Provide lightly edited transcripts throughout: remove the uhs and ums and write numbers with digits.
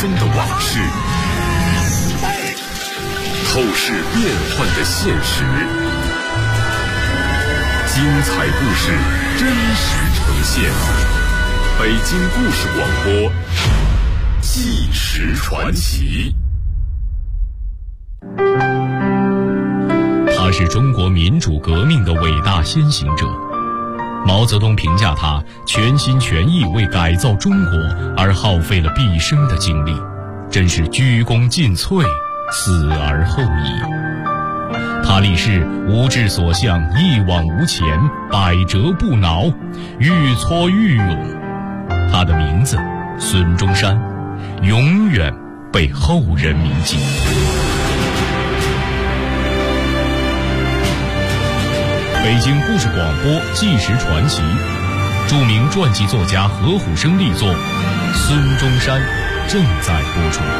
风的往事，透视变幻的现实，精彩故事真实呈现。北京故事广播，纪实传奇。他是中国民主革命的伟大先行者。毛泽东评价他全心全意为改造中国而耗费了毕生的精力，真是鞠躬尽瘁，死而后已。他立誓无志所向，一往无前，百折不挠，愈挫愈勇。他的名字孙中山，永远被后人铭记。北京故事广播纪实传奇，著名传记作家何虎生力作《孙中山》正在播出。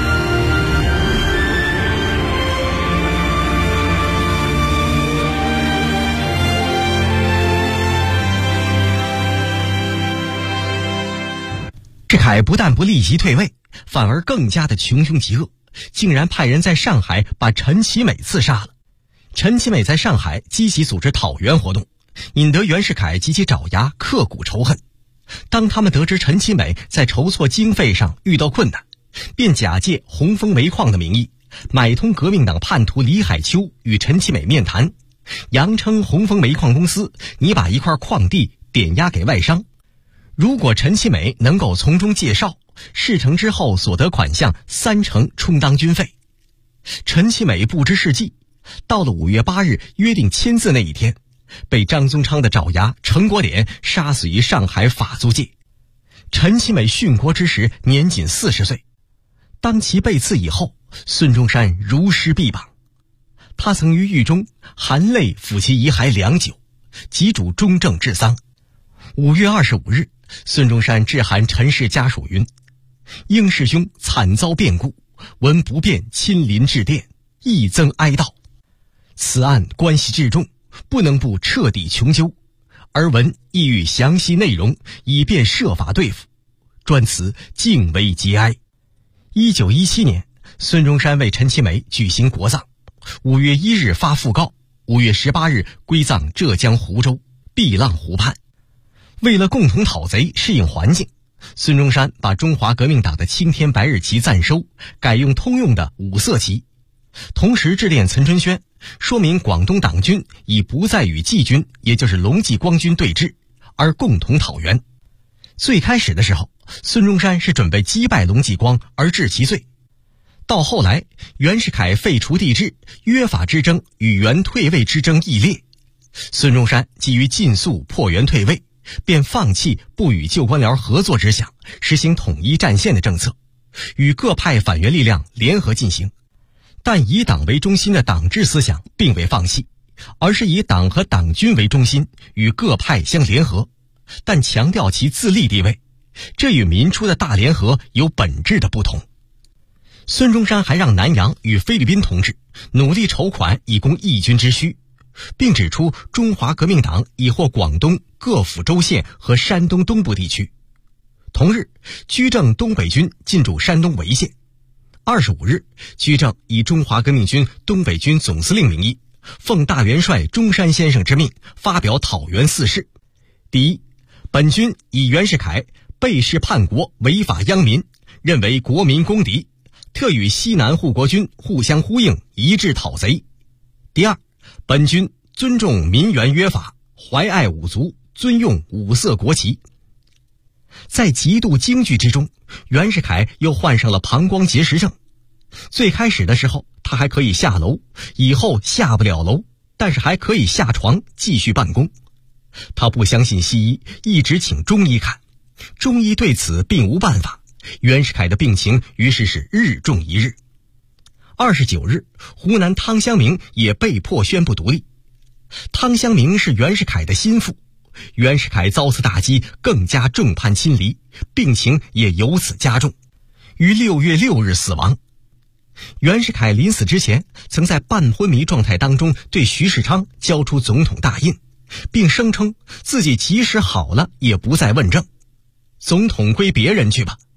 志凯不但不立即退位，反而更加的穷凶极恶，竟然派人在上海把陈其美刺杀了。陈其美在上海积极组织讨袁活动，引得袁世凯及其爪牙刻骨仇恨。当他们得知陈其美在筹措经费上遇到困难，便假借红枫煤矿的名义，买通革命党叛徒李海秋与陈其美面谈，扬称红枫煤矿公司拟把一块矿地点押给外商，如果陈其美能够从中介绍，事成之后所得款项30%充当军费。陈其美不知是计，到了5月8日约定签字那一天，被张宗昌的爪牙陈国典杀死于上海法租界。陈其美殉国之时年仅40岁。当其被刺以后，孙中山如尸臂膀。他曾于狱中含泪抚其遗骸良久，急主中正治丧。5月25日，孙中山致函陈氏家属云：英师兄惨遭变故，闻不便亲临致电，益增哀悼。此案关系至重，不能不彻底穷究，而文亦予详细内容，以便设法对付。专此敬为节哀。1917年，孙中山为陈其美举行国葬，5月1日发讣告，5月18日归葬浙江湖州碧浪湖畔。为了共同讨贼适应环境，孙中山把中华革命党的青天白日旗暂收，改用通用的5色旗。同时致电岑春轩，说明广东党军已不再与冀军，也就是龙继光军对峙，而共同讨袁。最开始的时候，孙中山是准备击败龙继光而治其罪。到后来，袁世凯废除帝制，约法之争与袁退位之争异烈。孙中山基于尽速破袁退位，便放弃不与旧官僚合作之想，实行统一战线的政策，与各派反袁力量联合进行。但以党为中心的党治思想并未放弃，而是以党和党军为中心，与各派相联合，但强调其自立地位，这与民初的大联合有本质的不同。孙中山还让南洋与菲律宾同志努力筹款以供义军之需，并指出中华革命党已获广东各府州县和山东东部地区。同日，居正东北军进驻山东潍县。25日，居正以中华革命军东北军总司令名义，奉大元帅中山先生之命，发表讨袁4事。第一，本军以袁世凯背弑叛国，违法殃民，认为国民公敌，特与西南护国军互相呼应，一致讨贼。第二，本军尊重民元约法，怀爱五族，尊用5色国旗。在极度惊惧之中，袁世凯又患上了膀胱结石症。最开始的时候，他还可以下楼，以后下不了楼，但是还可以下床继续办公。他不相信西医，一直请中医看，中医对此并无办法。袁世凯的病情于是是日重一日。29日，湖南汤湘明也被迫宣布独立。汤湘明是袁世凯的心腹，袁世凯遭此打击，更加众叛亲离，病情也由此加重，于6月6日死亡。袁世凯临死之前，曾在半昏迷状态当中对徐世昌交出总统大印，并声称自己即使好了也不再问政，总统归别人去吧。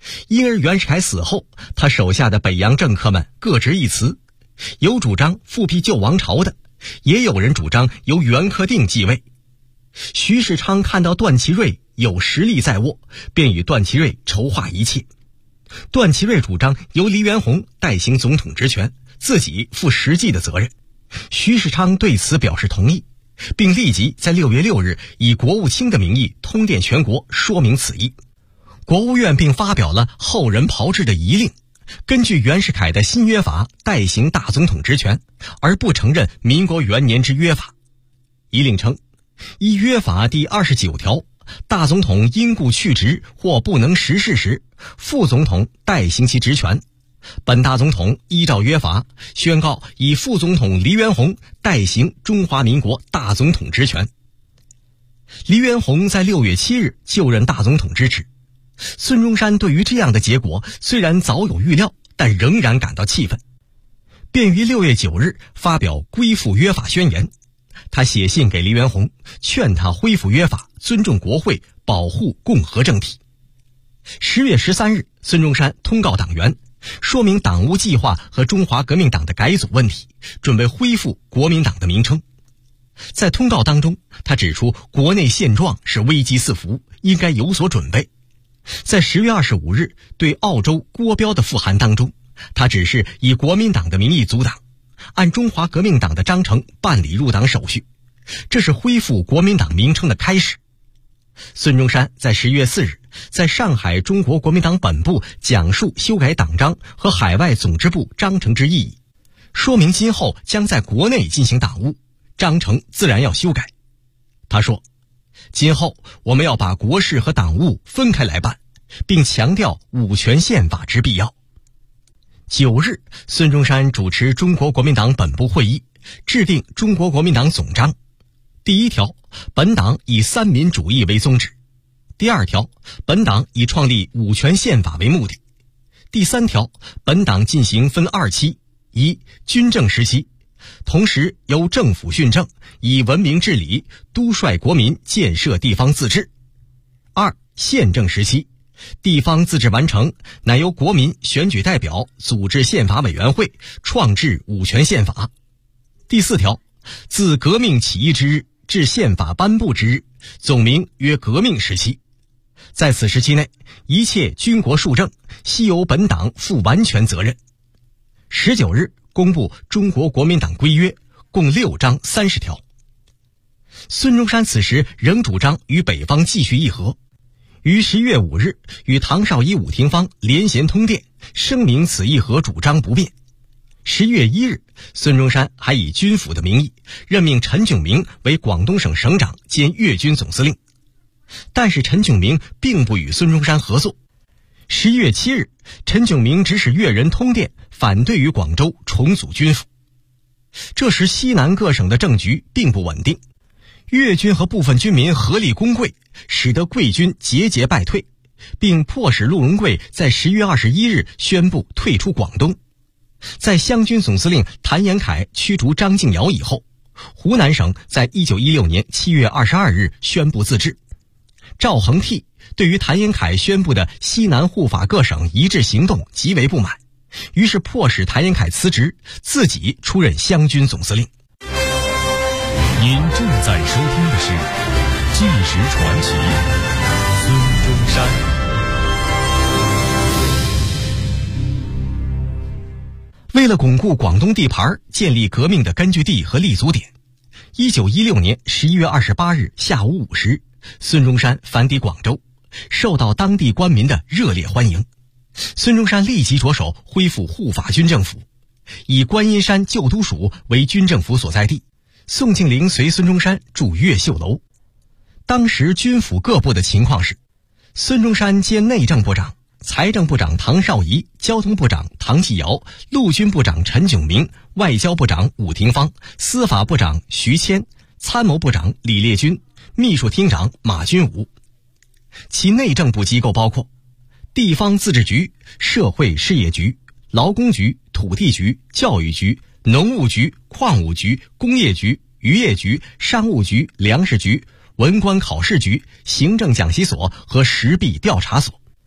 因而袁世凯死后，他手下的北洋政客们各执一词，有主张复辟旧王朝的，也有人主张由袁克定继位。徐世昌看到段祺瑞有实力在握，便与段祺瑞筹划一切。段祺瑞主张由黎元洪代行总统职权，自己负实际的责任。徐世昌对此表示同意，并立即在6月6日以国务卿的名义通电全国，说明此意。国务院并发表了后人炮制的遗令，根据袁世凯的新约法代行大总统职权，而不承认民国元年之约法。遗令称，依约法第29条，大总统因故去职或不能实事时，副总统代行其职权。本大总统依照约法宣告以副总统黎元洪代行中华民国大总统职权。黎元洪在6月7日就任大总统之职。孙中山对于这样的结果虽然早有预料，但仍然感到气愤，便于6月9日发表归附约法宣言。他写信给黎元洪，劝他恢复约法，尊重国会，保护共和政体。10月13日，孙中山通告党员，说明党务计划和中华革命党的改组问题，准备恢复国民党的名称。在通告当中，他指出国内现状是危机四伏，应该有所准备。在10月25日对澳洲郭彪的复函当中，他只是以国民党的名义组党，按中华革命党的章程办理入党手续，这是恢复国民党名称的开始。孙中山在10月4日在上海中国国民党本部讲述修改党章和海外总支部章程之意义，说明今后将在国内进行党务，章程自然要修改。他说，今后我们要把国事和党务分开来办，并强调五权宪法之必要。9日，孙中山主持中国国民党本部会议，制定中国国民党总章。第1条，本党以三民主义为宗旨。第2条，本党以创立五权宪法为目的。第3条，本党进行分2期：一、军政时期，同时由政府训政，以文明治理，督率国民建设地方自治。2、宪政时期，地方自治完成，乃由国民选举代表，组织宪法委员会，创制五权宪法。第4条，自革命起义之日至宪法颁布之日，总名曰革命时期。在此时期内，一切军国庶政悉由本党负完全责任。19日公布中国国民党规约，共6章30条。孙中山此时仍主张与北方继续议和，于11月5日与唐绍仪、伍廷芳连衔通电，声明此议和主张不变。11月1日，孙中山还以军府的名义任命陈炯明为广东省省长兼粤军总司令，但是陈炯明并不与孙中山合作。11月7日，陈炯明指使粤人通电，反对于广州重组军府。这时西南各省的政局并不稳定，粤军和部分军民合力攻桂，使得桂军节节败退，并迫使陆荣桂在10月21日宣布退出广东。在湘军总司令谭延闿驱逐张敬尧以后，湖南省在1916年7月22日宣布自治。赵恒惕对于谭延闿宣布的西南护法各省一致行动极为不满，于是迫使谭延闿辞职，自己出任湘军总司令。 您正在收听的是《纪实传奇》，孙中山。 为了巩固广东地盘，建立革命的根据地和立足点，1916年11月28日下午5时，孙中山返抵广州，受到当地官民的热烈欢迎。孙中山立即着手恢复护法军政府，以观音山旧都署为军政府所在地。宋庆龄随孙中山住越秀楼。当时军府各部的情况是：孙中山兼内政部长，财政部长唐绍仪，交通部长唐继尧，陆军部长陈炯明，外交部长伍廷芳，司法部长徐谦，参谋部长李烈钧，秘书厅长马君武。其内政部机构包括地方自治局、社会事业局、劳工局、土地局、教育局、农务局、矿务局、工业局、渔业局、商务局、粮食局、文官考试局、行政讲习所和实弊调查所。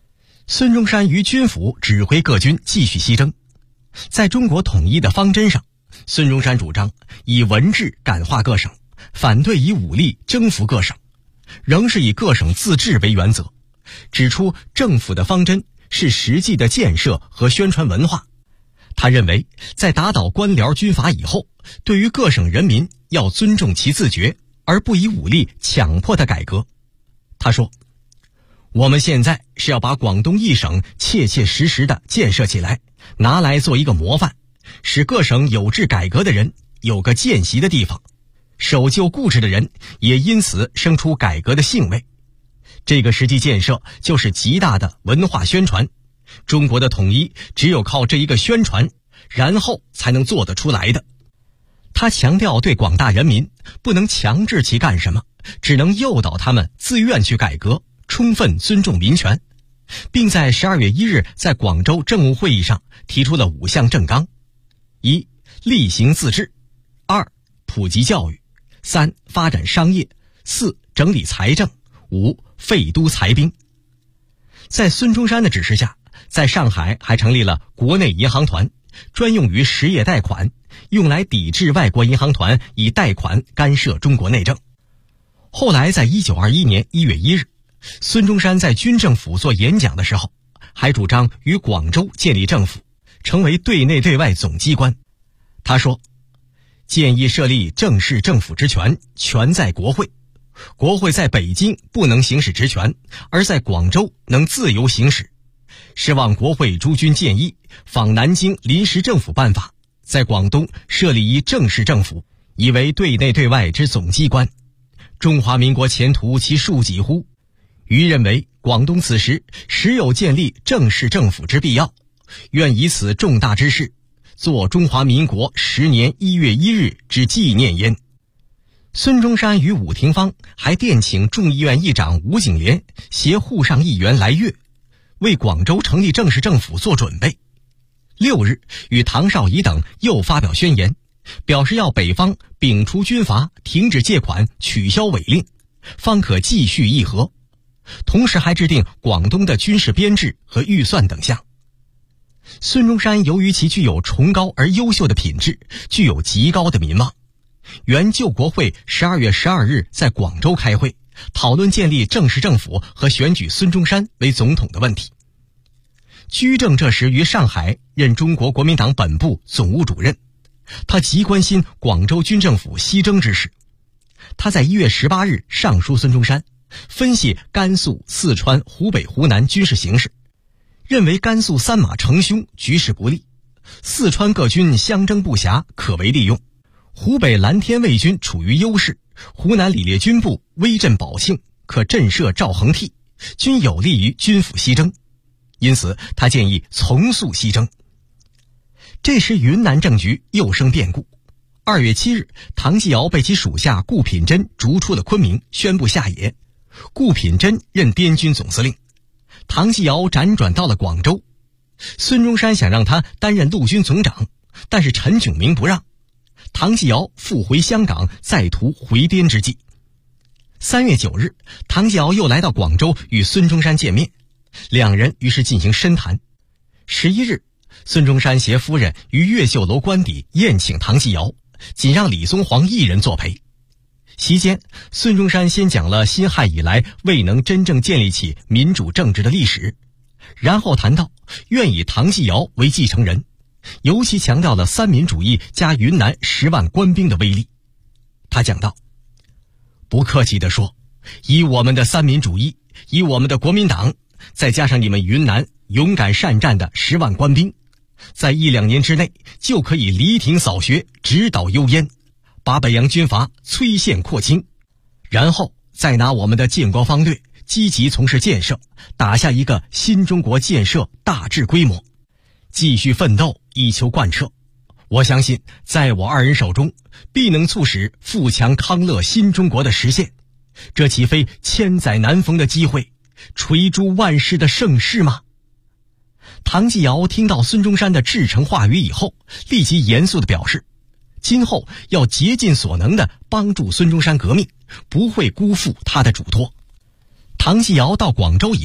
孙中山于军府指挥各军继续西征。在中国统一的方针上，孙中山主张以文治感化各省，反对以武力征服各省，仍是以各省自治为原则，指出政府的方针是实际的建设和宣传文化。他认为，在打倒官僚军阀以后，对于各省人民要尊重其自觉，而不以武力强迫的改革。他说，我们现在是要把广东一省切切实实地建设起来，拿来做一个模范，使各省有志改革的人有个见习的地方，守旧固执的人也因此生出改革的兴味。这个实际建设就是极大的文化宣传，中国的统一只有靠这一个宣传，然后才能做得出来的。他强调对广大人民不能强制其干什么，只能诱导他们自愿去改革，充分尊重民权，并在12月1日在广州政务会议上提出了5项政纲： 1. 厉行自治； 2. 普及教育； 3. 发展商业； 4. 整理财政； 5. 废都裁兵。在孙中山的指示下，在上海还成立了国内银行团，专用于实业贷款，用来抵制外国银行团以贷款干涉中国内政。后来在1921年1月1日，孙中山在军政府做演讲的时候，还主张于广州建立政府，成为对内对外总机关。他说，建议设立正式政府之权，全在国会。国会在北京不能行使职权，而在广州能自由行使。是望国会诸君建议，仿南京临时政府办法，在广东设立一正式政府，以为对内对外之总机关。中华民国前途其庶几乎？余认为广东此时实有建立正式政府之必要，愿以此重大之事，作中华民国10年1月1日之纪念焉。孙中山与伍廷芳还电请众议院议长吴景莲携沪上议员来粤，为广州成立正式政府做准备。6日与唐绍仪等又发表宣言，表示要北方摒除军阀，停止借款，取消违令，方可继续议和。同时还制定广东的军事编制和预算等项。孙中山由于其具有崇高而优秀的品质，具有极高的民望。原救国会12月12日在广州开会，讨论建立正式政府和选举孙中山为总统的问题。居正这时于上海任中国国民党本部总务主任，他极关心广州军政府西征之事。他在1月18日上书孙中山，分析甘肃、四川、湖北、湖南军事形势，认为甘肃三马成凶，局势不利；四川各军相争不暇，可为利用；湖北蓝天卫军处于优势，湖南李烈军部威震保庆，可震慑赵恒惕，均有利于军府西征。因此他建议从速西征。这时云南政局又生变故。2月7日，唐继尧被其属下顾品珍逐出了昆明，宣布下野。顾品珍任滇军总司令，唐继尧辗转到了广州。孙中山想让他担任陆军总长，但是陈炯明不让。唐继尧复回香港，再图回滇之计。3月9日，唐继尧又来到广州与孙中山见面，两人于是进行深谈。11日，孙中山携夫人于越秀楼官邸宴请唐继尧，仅让李宗煌一人作陪。席间，孙中山先讲了辛亥以来未能真正建立起民主政治的历史，然后谈到愿以唐继尧为继承人，尤其强调了三民主义加云南10万官兵的威力。他讲道，不客气地说，以我们的三民主义，以我们的国民党，再加上你们云南勇敢善战的10万官兵，在1-2年之内就可以犁庭扫穴，直捣幽燕，把北洋军阀摧陷扩清，然后再拿我们的建国方略积极从事建设，打下一个新中国建设大致规模，继续奋斗，以求贯彻。我相信在我二人手中，必能促使富强康乐新中国的实现，这岂非千载难逢的机会，垂诸万世的盛世吗？唐继尧听到孙中山的至诚话语以后，立即严肃地表示，今后要竭尽所能地帮助孙中山革命，不会辜负他的嘱托。唐继尧到广州以后，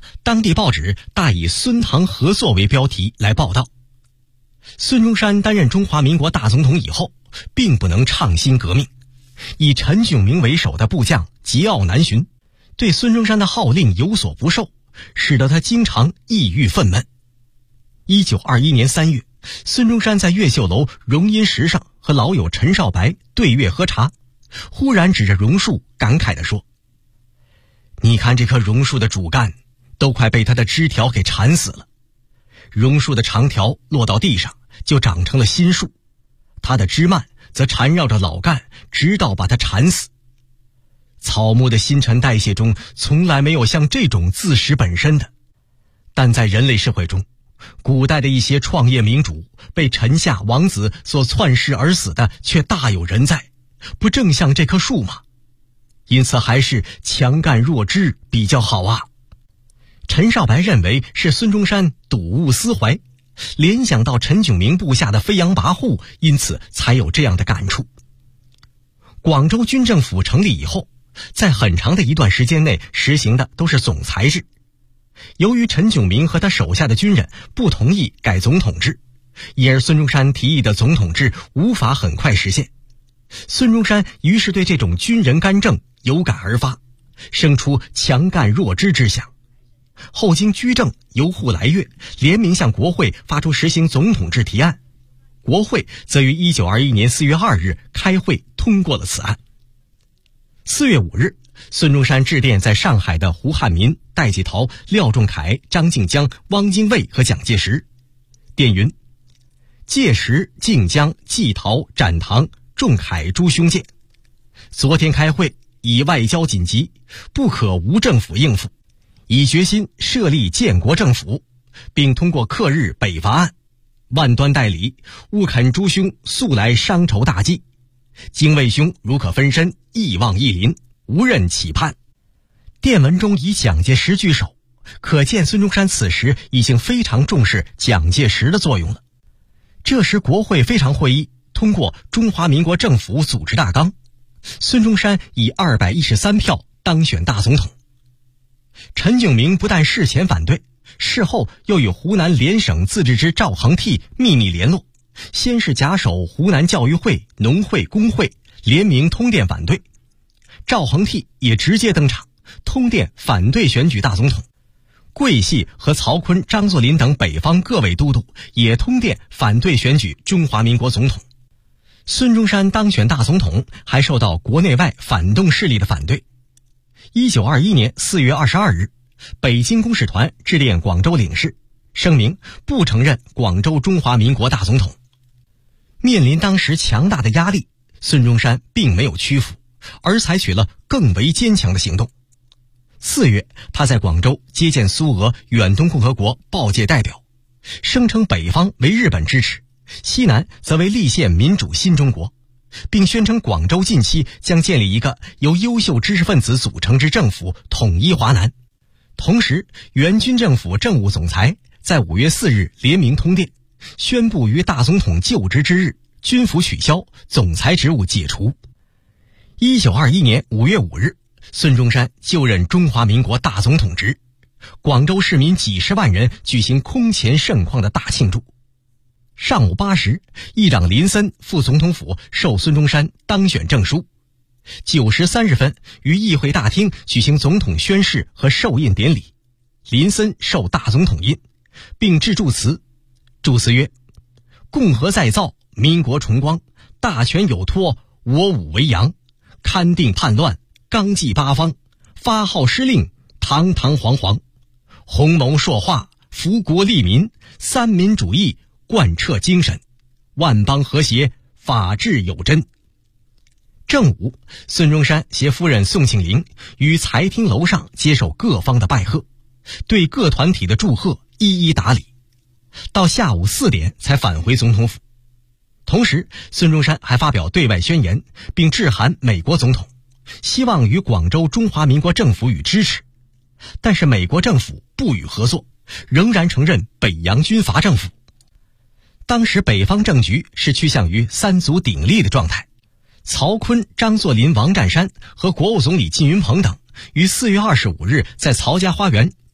当地报纸大以孙唐合作为标题来报道。孙中山担任中华民国大总统以后，并不能倡新革命，以陈炯明为首的部将桀骜难驯，对孙中山的号令有所不受，使得他经常抑郁愤懑。1921年3月，孙中山在越秀楼荣荫石上和老友陈少白对月喝茶，忽然指着榕树感慨地说：“你看这棵榕树的主干都快被它的枝条给缠死了，榕树的长条落到地上就长成了新树，它的枝蔓则缠绕着老干，直到把它缠死。草木的新陈代谢中从来没有像这种自食本身的，但在人类社会中，古代的一些创业民主被臣下王子所篡世而死的却大有人在，不正像这棵树吗？因此还是强干弱枝比较好啊。”陈少白认为是孙中山睹物思怀，联想到陈炯明部下的飞扬跋扈，因此才有这样的感触。广州军政府成立以后，在很长的一段时间内实行的都是总裁制。由于陈炯明和他手下的军人不同意改总统制，因而孙中山提议的总统制无法很快实现。孙中山于是对这种军人干政有感而发，生出强干弱枝之想。后经居正、由沪来粤联名向国会发出实行总统制提案，国会则于1921年4月2日开会通过了此案。4月5日，孙中山致电在上海的胡汉民、戴季陶、廖仲恺、张静江、汪精卫和蒋介石。电云：届时、静江、季陶、展堂、仲恺诸兄见，昨天开会，以外交紧急，不可无政府应付，已决心设立建国政府，并通过克日北伐案，万端待理，务恳诸兄速来商筹大计。精卫兄如可分身，亦望莅临，无任期盼。电文中以蒋介石居首，可见孙中山此时已经非常重视蒋介石的作用了。这时国会非常会议通过中华民国政府组织大纲，孙中山以213票当选大总统。陈炯明不但事前反对，事后又与湖南联省自治之赵恒惕秘密联络，先是假手湖南教育会、农会、工会联名通电反对，赵恒惕也直接登场，通电反对选举大总统。桂系和曹锟、张作霖等北方各位都督也通电反对选举中华民国总统。孙中山当选大总统还受到国内外反动势力的反对。1921年4月22日，北京公使团致电广州领事，声明不承认广州中华民国大总统。面临当时强大的压力，孙中山并没有屈服，而采取了更为坚强的行动。4月，他在广州接见苏俄远东共和国报界代表，声称北方为日本支持，西南则为立宪民主新中国，并宣称广州近期将建立一个由优秀知识分子组成之政府，统一华南。同时，原军政府政务总裁在5月4日联名通电，宣布于大总统就职之日，军服取消，总裁职务解除。1921年5月5日，孙中山就任中华民国大总统职，广州市民几十万人举行空前盛况的大庆祝。上午8时，议长林森赴总统府授孙中山当选证书。9时30分，于议会大厅举行总统宣誓和授印典礼，林森授大总统印，并致祝词。祝词曰：共和再造，民国重光，大权有托，我武为扬，勘定叛乱，纲纪八方，发号施令，堂堂皇皇，鸿谋硕化，福国利民，三民主义贯彻精神，万邦和谐，法治有真。正午，孙中山携夫人宋庆龄于财厅楼上接受各方的拜贺，对各团体的祝贺一一答礼，到下午4点才返回总统府。同时，孙中山还发表对外宣言，并致函美国总统，希望与广州中华民国政府予支持。但是美国政府不予合作，仍然承认北洋军阀政府。当时北方政局是趋向于三足鼎立的状态，曹锟、张作霖、王占山和国务总理靳云鹏等于4月25日在曹家花园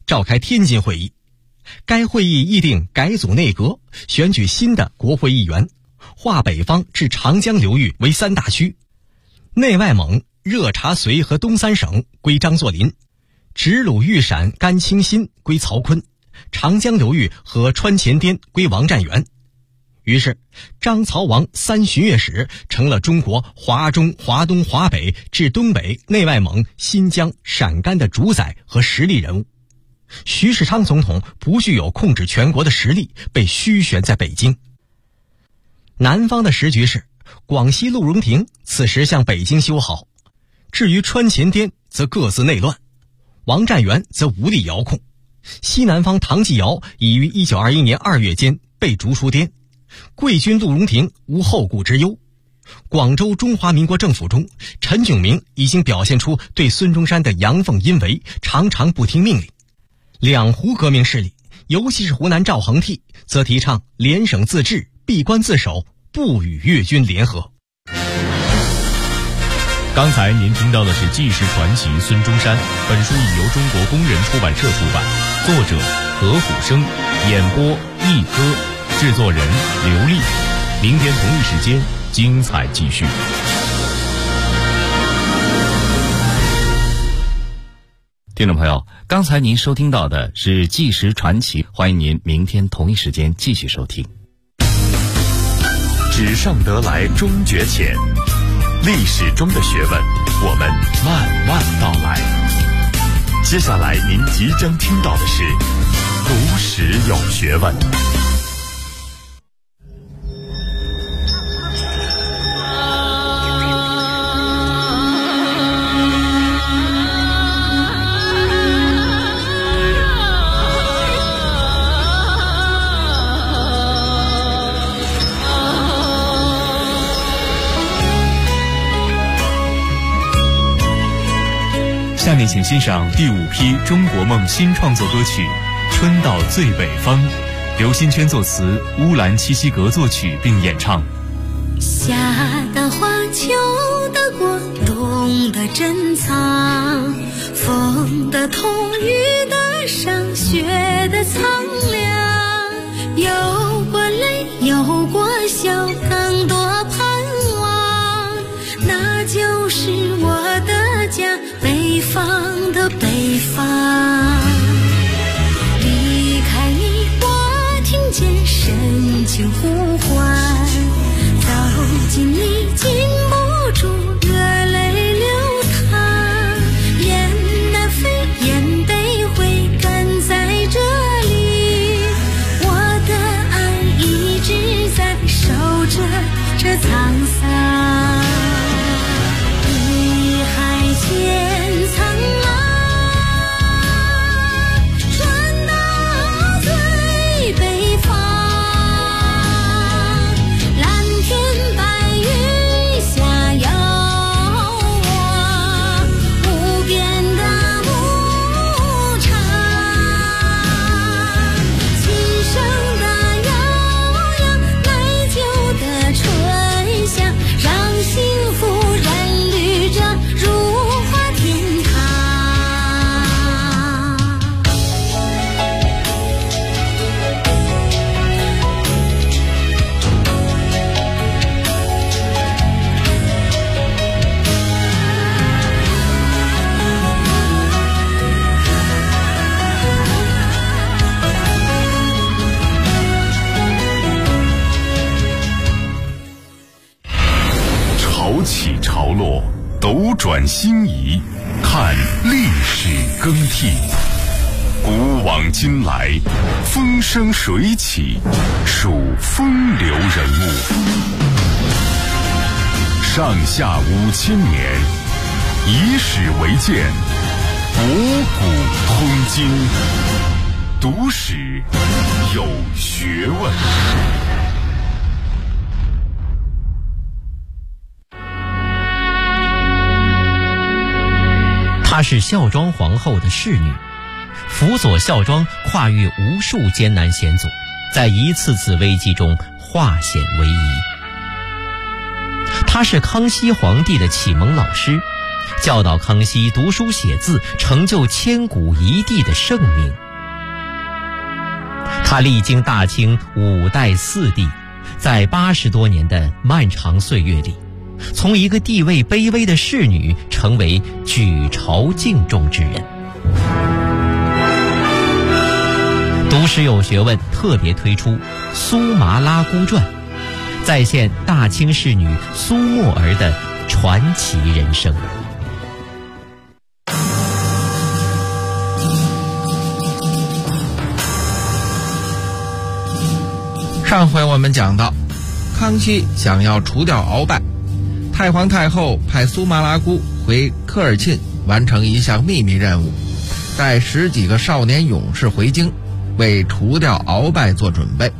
召开天津会议。该会议议定改组内阁，选举新的国会议员，划北方至长江流域为3大区，内外蒙、热察绥和东三省归张作霖，直鲁豫陕甘清新归曹锟，长江流域和川黔滇归王占元。于是张曹王3巡阅使成了中国华中、华东、华北至东北、内外蒙、新疆、陕甘的主宰和实力人物。徐世昌总统不具有控制全国的实力，被虚悬在北京。南方的时局是，广西陆荣廷此时向北京修好，至于川黔滇则各自内乱，王占元则无力遥控。西南方唐继尧已于1921年2月间被逐出滇，贵军陆荣廷无后顾之忧。广州中华民国政府中，陈炯明已经表现出对孙中山的阳奉阴违，常常不听命令。两湖革命势力，尤其是湖南赵恒惕，则提倡联省自治、闭关自守，不与粤军联合。 刚才您听到的是纪实传奇孙中山，本书已由中国工人出版社出版，作者何虎生，演播一歌，制作人刘丽。明天同一时间，精彩继续。 听众朋友，刚才您收听到的是纪实传奇，欢迎您明天同一时间继续收听。 纸上得来终觉浅，历史中的学问，我们慢慢道来。接下来您即将听到的是读史有学问。 下面请欣赏第5批中国梦新创作歌曲《春到最北方》，刘新圈作词，乌兰七西格作曲并演唱。 夏的花，秋的果，冬的珍藏，风的痛，雨的伤，雪的苍凉，有过泪，有过笑，更多盼望，那就是我的家，北方的北方。离开你，我听见深情呼唤，走近你，禁不住热泪流淌，雁南飞，雁北回，赶在这里，我的爱一直在守着这沧桑。碧海千苍浪，传到最北方，蓝天白云下遥望，无边的牧场，琴声的悠扬，美酒的醇香，让幸福染绿着如花天堂。 潮起潮落，斗转星移，看历史更替。古往今来，风生水起，数风流人物。上下5000年，以史为鉴，博古通今。读史有学问。 她是孝庄皇后的侍女，辅佐孝庄跨越无数艰难险阻，在一次次危机中化险为夷。她是康熙皇帝的启蒙老师， 教导康熙读书写字，成就千古一帝的盛名。他历经大清5代4帝，在80多年的漫长岁月里，从一个地位卑微的侍女成为举朝敬重之人。读史有学问特别推出《苏麻拉姑传》，再现大清侍女苏沫儿的传奇人生。 上回我们讲到，康熙想要除掉鳌拜，太皇太后派苏麻拉姑回科尔沁完成一项秘密任务，带10几个少年勇士回京，为除掉鳌拜做准备。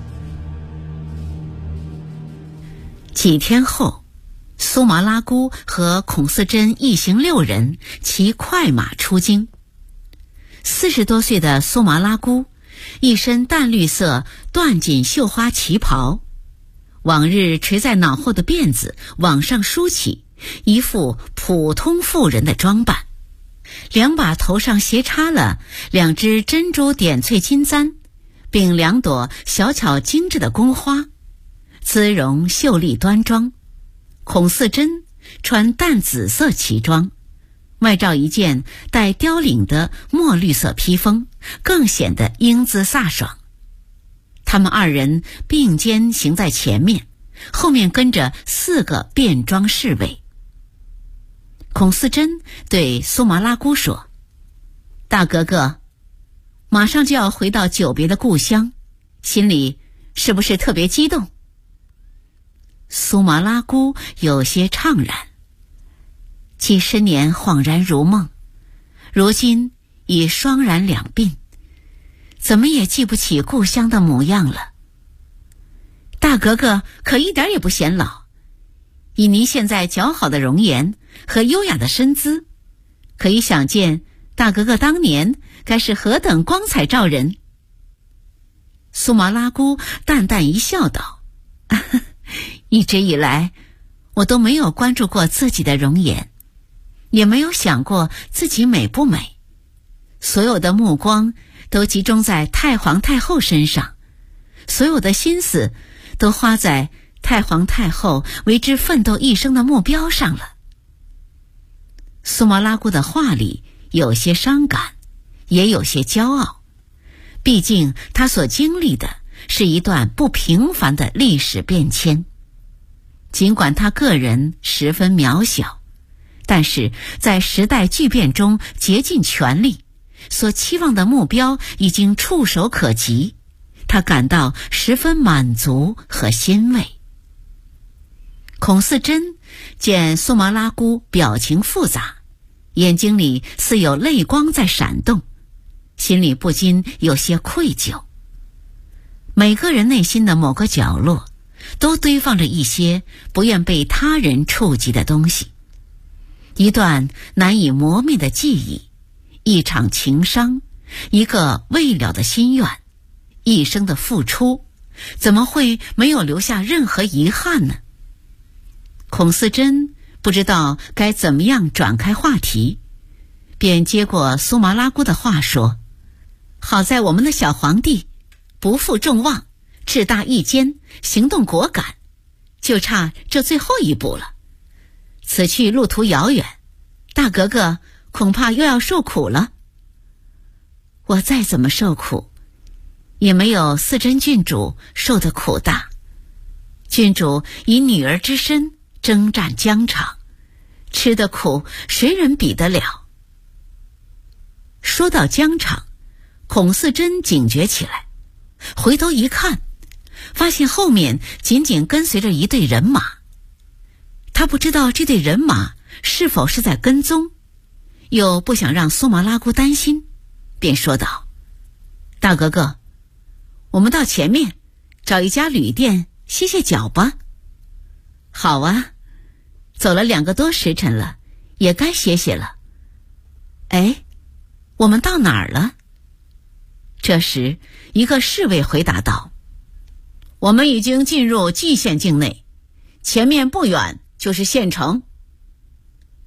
几天后，苏麻拉姑和孔嗣珍一行6人骑快马出京。40多岁的苏麻拉姑一身淡绿色缎锦绣花旗袍，往日垂在脑后的辫子往上梳起，一副普通妇人的装扮。2把头上斜插了2只珍珠点翠金簪，并2朵小巧精致的宫花，姿容秀丽端庄。孔嗣珍穿淡紫色旗装，外罩一件带雕领的墨绿色披风，更显得英姿飒爽。他们2人并肩行在前面，后面跟着4个便装侍卫。孔嗣珍对苏麻拉姑说：“大格格，马上就要回到久别的故乡，心里是不是特别激动？”苏麻拉姑有些怅然，几10年恍然如梦，如今已双然两鬓，怎么也记不起故乡的模样了。大格格可一点也不显老，以您现在姣好的容颜和优雅的身姿，可以想见大格格当年该是何等光彩照人。苏麻拉姑淡淡一笑道：“一直以来，我都没有关注过自己的容颜，也没有想过自己美不美，所有的目光都集中在太皇太后身上，所有的心思都花在太皇太后为之奋斗一生的目标上了。”苏麻拉姑的话里有些伤感，也有些骄傲，毕竟她所经历的是一段不平凡的历史变迁。尽管她个人十分渺小，但是在时代巨变中竭尽全力，所期望的目标已经触手可及，她感到十分满足和欣慰。孔嗣珍见苏麻拉姑表情复杂，眼睛里似有泪光在闪动，心里不禁有些愧疚。每个人内心的某个角落都堆放着一些不愿被他人触及的东西，一段难以磨灭的记忆，一场情伤，一个未了的心愿，一生的付出，怎么会没有留下任何遗憾呢？孔嗣珍不知道该怎么样转开话题，便接过苏麻拉姑的话说：“好在我们的小皇帝不负众望，志大义坚，行动果敢，就差这最后一步了。此去路途遥远，大格格恐怕又要受苦了。我再怎么受苦，也没有嗣珍郡主受的苦大。郡主以女儿之身征战疆场，吃的苦谁人比得了？”说到疆场，孔嗣珍警觉起来，回头一看，发现后面紧紧跟随着一队人马。他不知道这队人马是否是在跟踪，又不想让苏麻拉姑担心，便说道：“大格格，我们到前面找一家旅店歇歇脚吧。”“好啊，走了2个多时辰了，也该歇歇了。”“哎，我们到哪儿了？”这时一个侍卫回答道：“我们已经进入蓟县境内，前面不远就是县城。”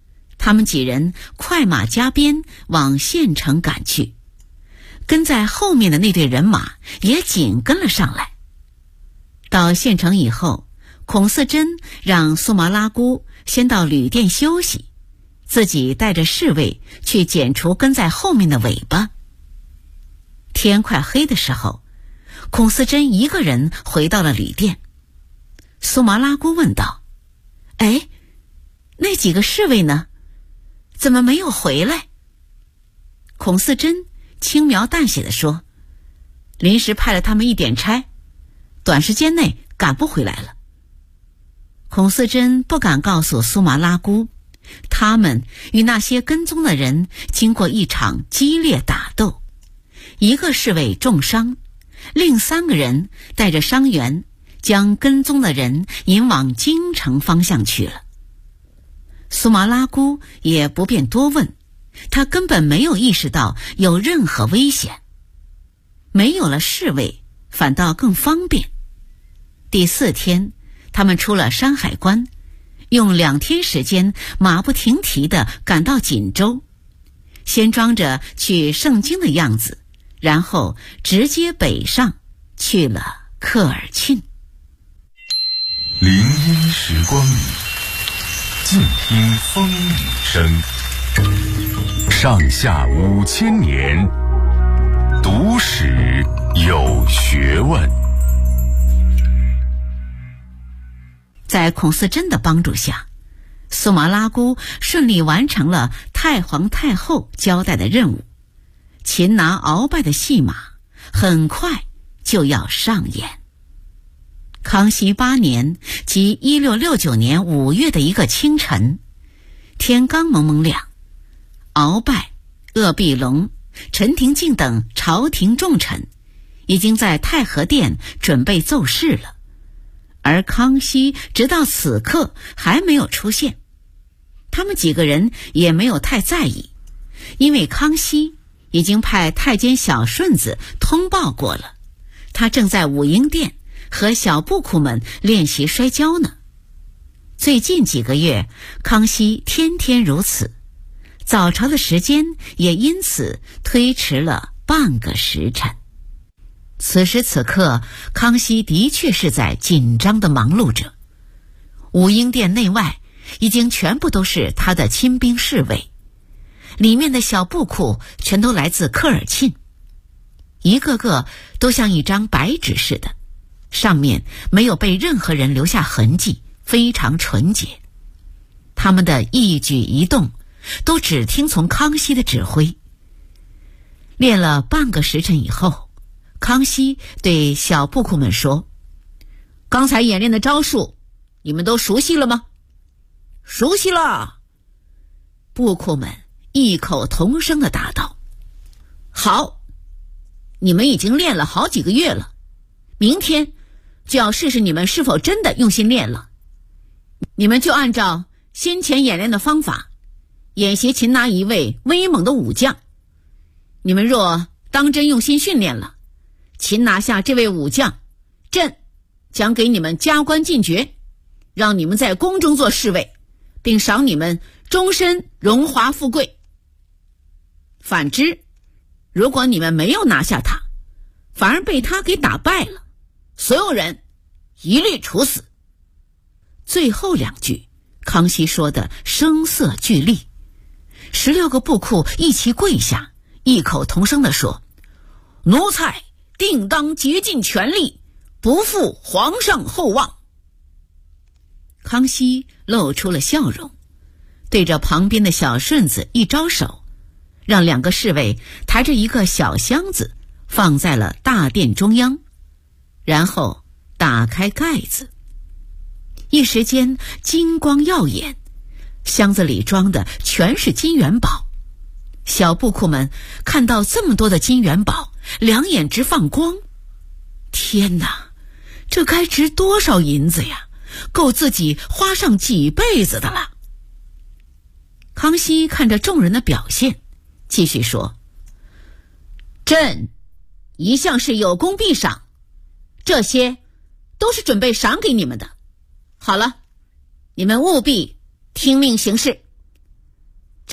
他们几人快马加鞭往县城赶去，跟在后面的那队人马也紧跟了上来。到县城以后，孔四珍让苏麻拉姑先到旅店休息，自己带着侍卫去剪除跟在后面的尾巴。天快黑的时候，孔四珍一个人回到了旅店。苏麻拉姑问道：哎，那几个侍卫呢？怎么没有回来？孔四珍轻描淡写地说：临时派了他们一点差，短时间内赶不回来了。孔四珍不敢告诉苏麻拉姑，他们与那些跟踪的人经过一场激烈打斗，一个侍卫重伤，另3个人带着伤员将跟踪的人引往京城方向去了。苏麻拉姑也不便多问，她根本没有意识到有任何危险。没有了侍卫，反倒更方便。第4天，他们出了山海关，用2天时间马不停蹄地赶到锦州，先装着去盛京的样子，然后直接北上去了科尔沁。 林荫时光里，静听风雨声。上下5000年，读史有学问。 在孔四珍的帮助下，苏麻拉姑顺利完成了太皇太后交代的任务，擒拿鳌拜的戏码很快就要上演。康熙8年，即1669年5月的一个清晨，天刚蒙蒙亮，鳌拜、鄂必龙、陈廷敬等朝廷重臣已经在太和殿准备奏事了，而康熙直到此刻还没有出现。他们几个人也没有太在意，因为康熙已经派太监小顺子通报过了，他正在武英殿和小布库们练习摔跤呢。最近几个月，康熙天天如此，早朝的时间也因此推迟了半个时辰。此时此刻，康熙的确是在紧张地忙碌着。武英殿内外已经全部都是他的亲兵侍卫，里面的小布库全都来自科尔沁，一个个都像一张白纸似的，上面没有被任何人留下痕迹，非常纯洁。他们的一举一动都只听从康熙的指挥。练了半个时辰以后，康熙对小布库们说：刚才演练的招数你们都熟悉了吗？熟悉了。布库们异口同声地答道：好，你们已经练了好几个月了，明天就要试试你们是否真的用心练了。你们就按照先前演练的方法演习擒拿一位威猛的武将。你们若当真用心训练了，擒拿下这位武将，朕将给你们加官进爵，让你们在宫中做侍卫，并赏你们终身荣华富贵。反之，如果你们没有拿下他，反而被他给打败了，所有人一律处死。最后2句康熙说的声色俱厉，16个布库一齐跪下，异口同声地说：奴才定当竭尽全力，不负皇上厚望。康熙露出了笑容，对着旁边的小顺子一招手，让2个侍卫抬着一个小箱子放在了大殿中央，然后打开盖子。一时间金光耀眼，箱子里装的全是金元宝。小布库们看到这么多的金元宝，两眼直放光。天哪，这该值多少银子呀，够自己花上几辈子的了。康熙看着众人的表现，继续说：朕一向是有功必赏，这些都是准备赏给你们的。好了，你们务必听命行事。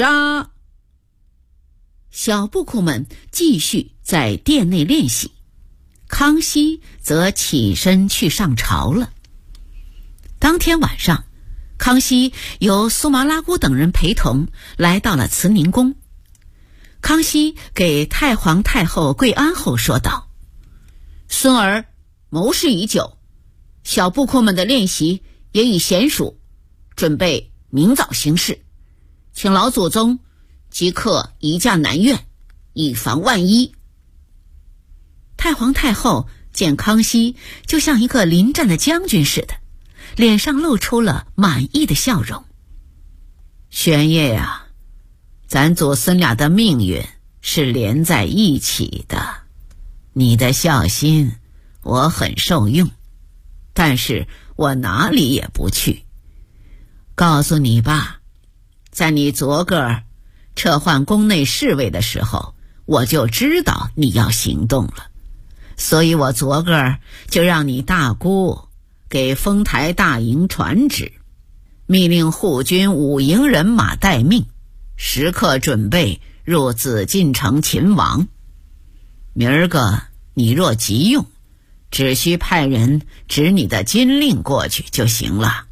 扎。小布库们继续在殿内练习，康熙则起身去上朝了。当天晚上，康熙由苏麻拉姑等人陪同来到了慈宁宫。康熙给太皇太后跪安后说道：孙儿谋事已久，小布库们的练习也已娴熟，准备明早行事，请老祖宗即刻移驾南苑，以防万一。太皇太后见康熙就像一个临战的将军似的，脸上露出了满意的笑容。玄烨呀，咱祖孙俩的命运是连在一起的，你的孝心我很受用，但是我哪里也不去。告诉你吧，在你昨个撤换宫内侍卫的时候，我就知道你要行动了，所以我昨个就让你大姑给丰台大营传旨，命令护军5营人马待命，时刻准备入紫禁城勤王。明儿个你若急用，只需派人指你的军令过去就行了。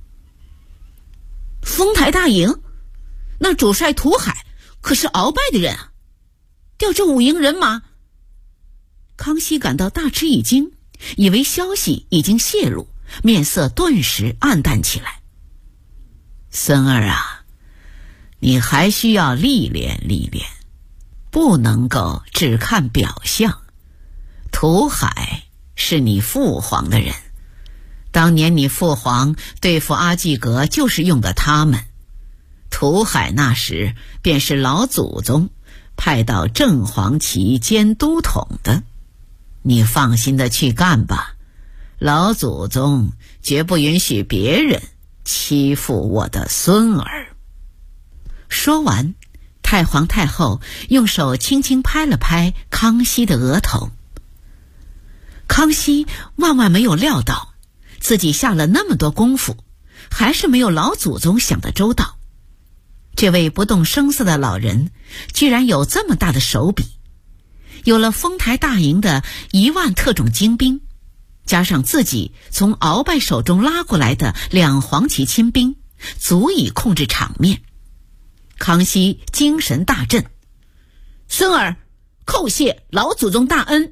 丰台大营，那主帅涂海可是鳌拜的人啊，调这5营人马。康熙感到大吃一惊，以为消息已经泄露，面色顿时暗淡起来。孙儿啊，你还需要历练历练，不能够只看表象。涂海是你父皇的人，当年你父皇对付阿济格就是用的他们。涂海那时便是老祖宗派到正黄旗兼都统的，你放心的去干吧，老祖宗绝不允许别人欺负我的孙儿。说完，太皇太后用手轻轻拍了拍康熙的额头。康熙万万没有料到，自己下了那么多功夫，还是没有老祖宗想得周到。这位不动声色的老人居然有这么大的手笔，有了丰台大营的1万特种精兵，加上自己从鳌拜手中拉过来的2黄旗亲兵，足以控制场面。康熙精神大振，孙儿叩谢老祖宗大恩。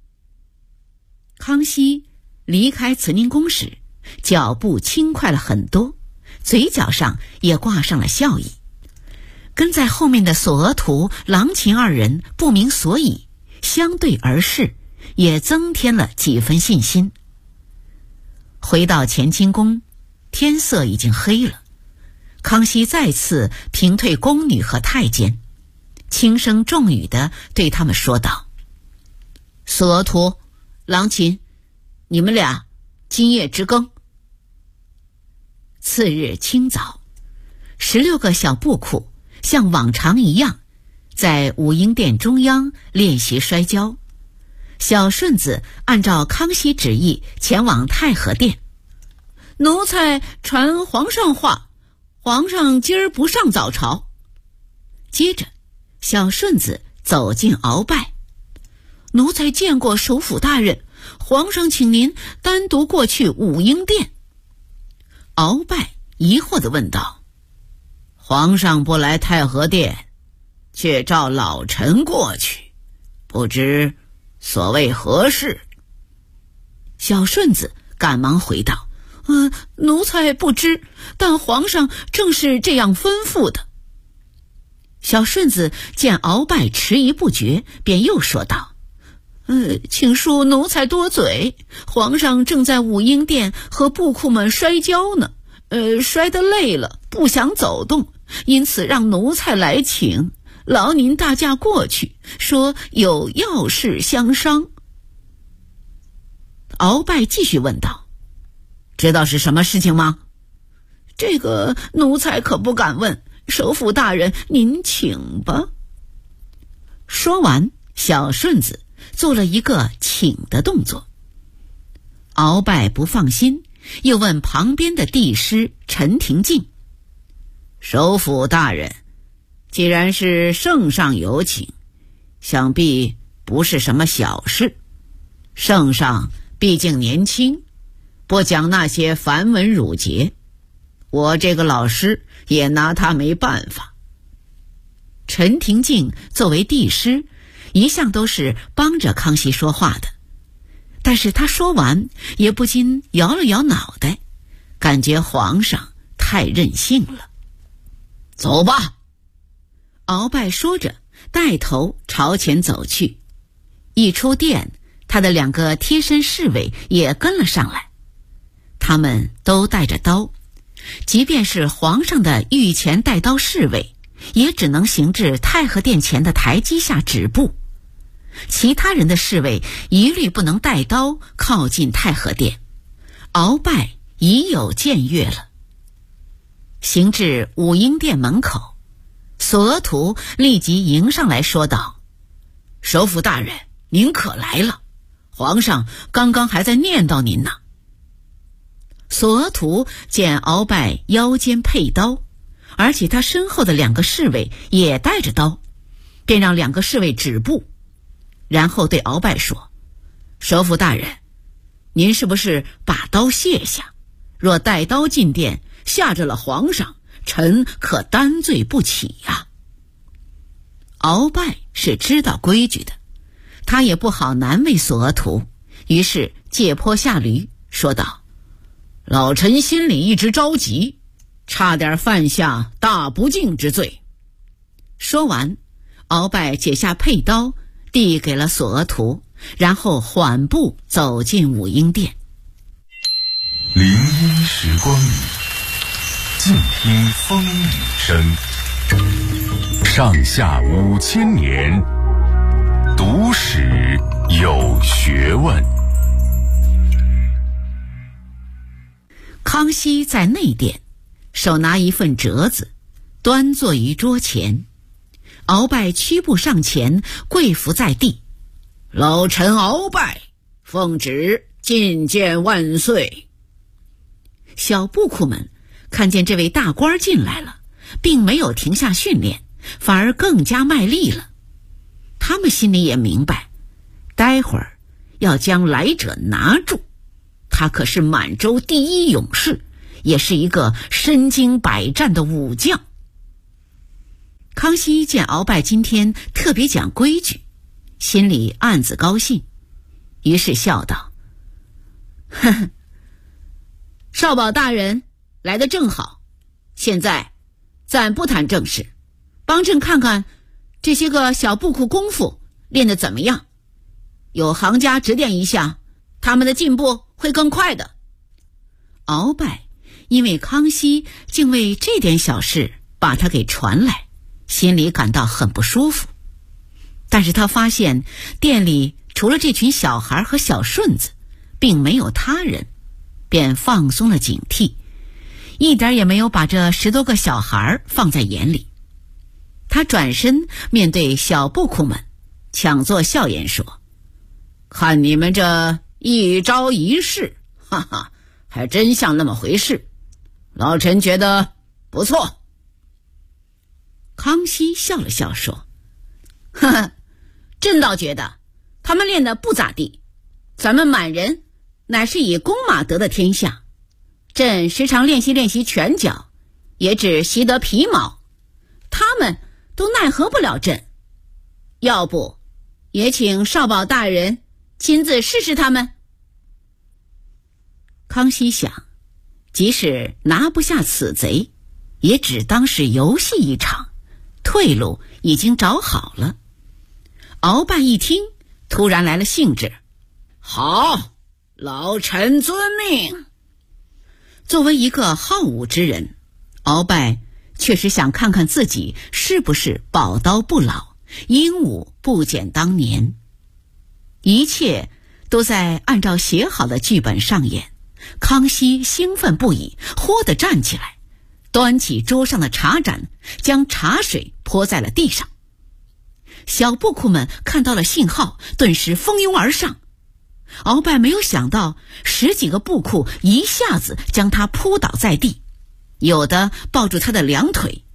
康熙离开慈宁宫时，脚步轻快了很多，嘴角上也挂上了笑意。跟在后面的索额图、郎琴2人不明所以，相对而视，也增添了几分信心。回到乾清宫，天色已经黑了。康熙再次平退宫女和太监，轻声重语地对他们说道：索额图、郎琴，你们俩今夜值更。次日清早，16个小布库像往常一样在武英殿中央练习摔跤。小顺子按照康熙旨意前往太和殿。奴才传皇上话，皇上今儿不上早朝。接着小顺子走进鳌拜。奴才见过首辅大人，皇上请您单独过去武英殿。鳌拜疑惑地问道：皇上不来太和殿，却召老臣过去，不知所谓何事？小顺子赶忙回道：奴才不知，但皇上正是这样吩咐的。小顺子见鳌拜迟疑不决，便又说道：请恕奴才多嘴，皇上正在武英殿和布库们摔跤呢，摔得累了，不想走动，因此让奴才来请，劳您大驾过去，说有要事相商。鳌拜继续问道：知道是什么事情吗？这个奴才可不敢问，首辅大人您请吧。说完，小顺子做了一个请的动作。鳌拜不放心，又问旁边的帝师陈廷敬：首辅大人， 既然是圣上有请，想必不是什么小事。圣上毕竟年轻，不讲那些繁文缛节，我这个老师也拿他没办法。陈廷敬作为帝师，一向都是帮着康熙说话的，但是他说完也不禁摇了摇脑袋，感觉皇上太任性了。走吧。鳌拜说着带头朝前走去，一出殿，他的2个贴身侍卫也跟了上来。他们都带着刀，即便是皇上的御前带刀侍卫，也只能行至太和殿前的台基下止步，其他人的侍卫一律不能带刀靠近太和殿。鳌拜已有僭越了。行至武英殿门口，索额图立即迎上来说道：首辅大人，您可来了，皇上刚刚还在念叨您呢。索额图见鳌拜腰间佩刀，而且他身后的2个侍卫也带着刀，便让2个侍卫止步，然后对鳌拜说：首辅大人，您是不是把刀卸下？若带刀进殿，吓着了皇上，臣可担罪不起呀。鳌拜是知道规矩的，他也不好难为索额图，于是借坡下驴，说道：老臣心里一直着急，差点犯下大不敬之罪。说完，鳌拜解下佩刀递给了索额图，然后缓步走进武英殿。 林荫时光里，静听风雨声。上下5000年，读史有学问。 康熙在内殿，手拿一份折子，端坐于桌前。鳌拜屈步上前，跪伏在地：老臣鳌拜，奉旨觐见万岁。小布库们看见这位大官进来了，并没有停下训练，反而更加卖力了。他们心里也明白，待会儿要将来者拿住。他可是满洲第一勇士，也是一个身经百战的武将。康熙见鳌拜今天特别讲规矩，心里暗自高兴，于是笑道：呵呵，少保大人来得正好，现在暂不谈正事，帮朕看看这些个小布库功夫练得怎么样，有行家指点一下，他们的进步会更快的。鳌拜因为康熙竟为这点小事把他给传来，心里感到很不舒服。但是他发现店里除了这群小孩和小顺子，并没有他人，便放松了警惕，一点也没有把这10多个小孩放在眼里。他转身面对小布库们，强作笑颜说：看你们这一招一式，哈哈，还真像那么回事，老臣觉得不错。康熙笑了笑说：呵呵，朕倒觉得他们练得不咋地，咱们满人乃是以弓马得的天下，朕时常练习练习拳脚，也只习得皮毛，他们都奈何不了朕。要不也请少保大人亲自试试他们。康熙想，即使拿不下此贼，也只当是游戏一场，退路已经找好了。鳌拜一听，突然来了兴致：好，老臣遵命。作为一个好武之人，鳌拜确实想看看自己是不是宝刀不老，英武不减当年。一切都在按照写好的剧本上演。康熙兴奋不已，豁地站起来，端起桌上的茶盏，将茶水泼在了地上。小布库们看到了信号，顿时蜂拥而上。鳌拜没有想到10几个布库一下子将他扑倒在地，有的抱住他的2腿，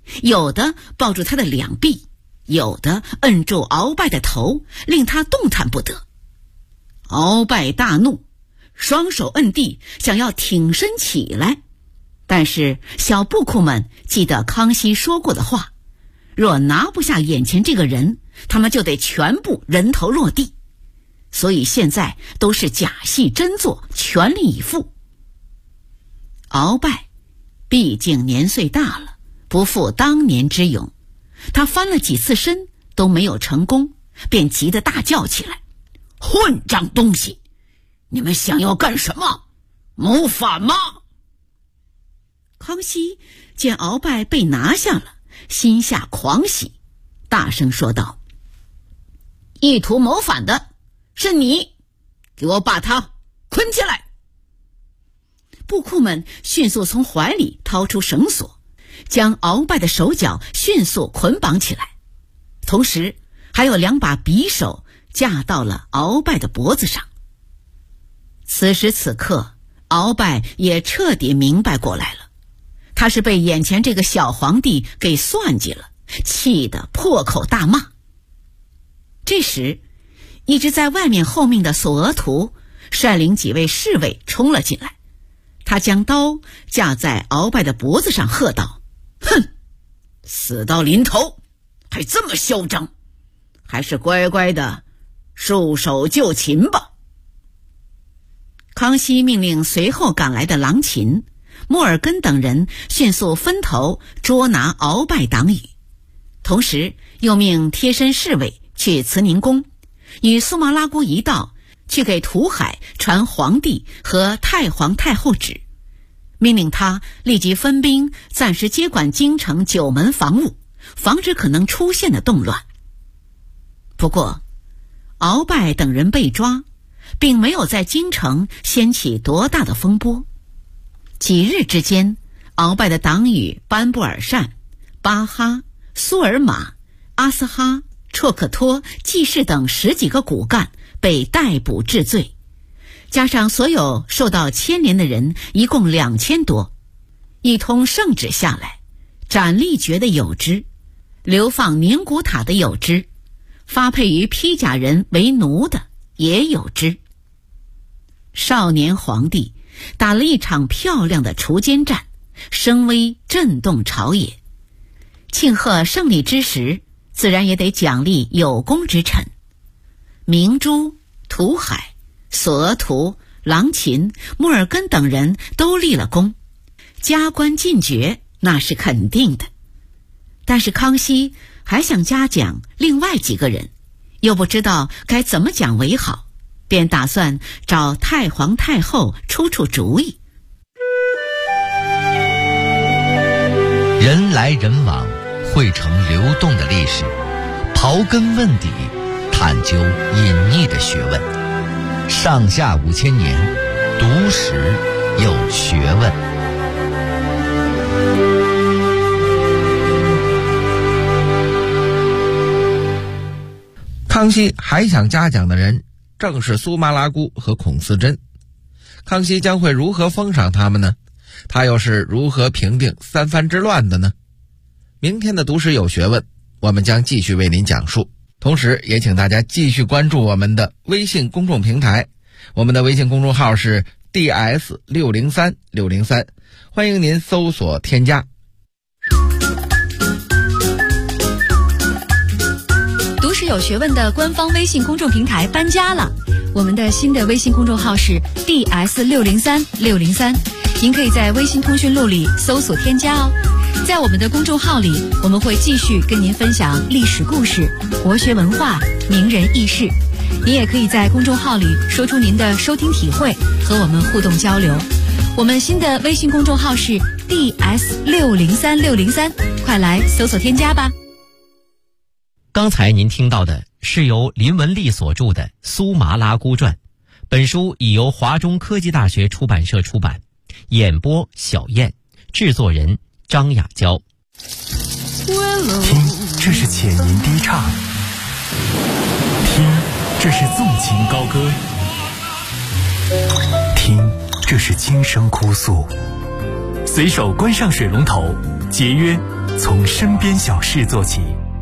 有的抱住他的两臂，有的摁住鳌拜的头，令他动弹不得。鳌拜大怒，双手摁地，想要挺身起来，但是小布库们记得康熙说过的话，若拿不下眼前这个人，他们就得全部人头落地，所以现在都是假戏真做，全力以赴。鳌拜毕竟年岁大了，不复当年之勇，他翻了几次身都没有成功，便急得大叫起来：混账东西，你们想要干什么？谋反吗？康熙见鳌拜被拿下了，心下狂喜，大声说道：意图谋反的是你，给我把他捆起来。布库们迅速从怀里掏出绳索，将鳌拜的手脚迅速捆绑起来，同时还有2把匕首架到了鳌拜的脖子上。此时此刻，鳌拜也彻底明白过来了，他是被眼前这个小皇帝给算计了，气得破口大骂。这时，一直在外面候命的索额图率领几位侍卫冲了进来，他将刀架在鳌拜的脖子上，喝道：哼，死到临头还这么嚣张，还是乖乖的束手就擒吧。康熙命令随后赶来的郎琴、莫尔根等人迅速分头捉拿鳌拜党羽，同时又命贴身侍卫去慈宁宫，与苏麻拉姑一道去给图海传皇帝和太皇太后旨，命令他立即分兵暂时接管京城9门防务，防止可能出现的动乱。不过鳌拜等人被抓，并没有在京城掀起多大的风波。几日之间，鳌拜的党羽班布尔善、巴哈、苏尔玛、阿斯哈、绰克托、季氏等10几个骨干被逮捕治罪，加上所有受到牵连的人一共2000多。一通圣旨下来，斩立决的有之，流放宁古塔的有之，发配于披甲人为奴的也有之。少年皇帝打了一场漂亮的锄奸战，声威震动朝野。庆贺胜利之时，自然也得奖励有功之臣。明珠、图海、索额图、郎琴、莫尔根等人都立了功，加官进爵那是肯定的。但是康熙还想嘉奖另外几个人，又不知道该怎么讲为好，便打算找太皇太后出主意。 人来人往，汇成流动的历史，刨根问底，探究隐匿的学问。上下5000年，读史有学问。 康熙还想嘉奖的人正是苏麻拉姑和孔思珍。康熙将会如何封赏他们呢？他又是如何平定三藩之乱的呢？明天的读史有学问，我们将继续为您讲述。同时也请大家继续关注我们的微信公众平台，我们的微信公众号是 DS603603，欢迎您搜索添加。 读史有学问的官方微信公众平台搬家了，我们的新的微信公众号是 DS603603，您可以在微信通讯录里搜索添加哦。在我们的公众号里，我们会继续跟您分享历史故事、国学文化、名人轶事。您也可以在公众号里说出您的收听体会，和我们互动交流。我们新的微信公众号是 DS603603，快来搜索添加吧。 刚才您听到的是由林文丽所著的《苏麻拉姑传》，本书已由华中科技大学出版社出版，演播小燕，制作人张雅娇。 听，这是浅吟低唱；听，这是纵情高歌；听，这是轻声哭诉。随手关上水龙头，节约从身边小事做起。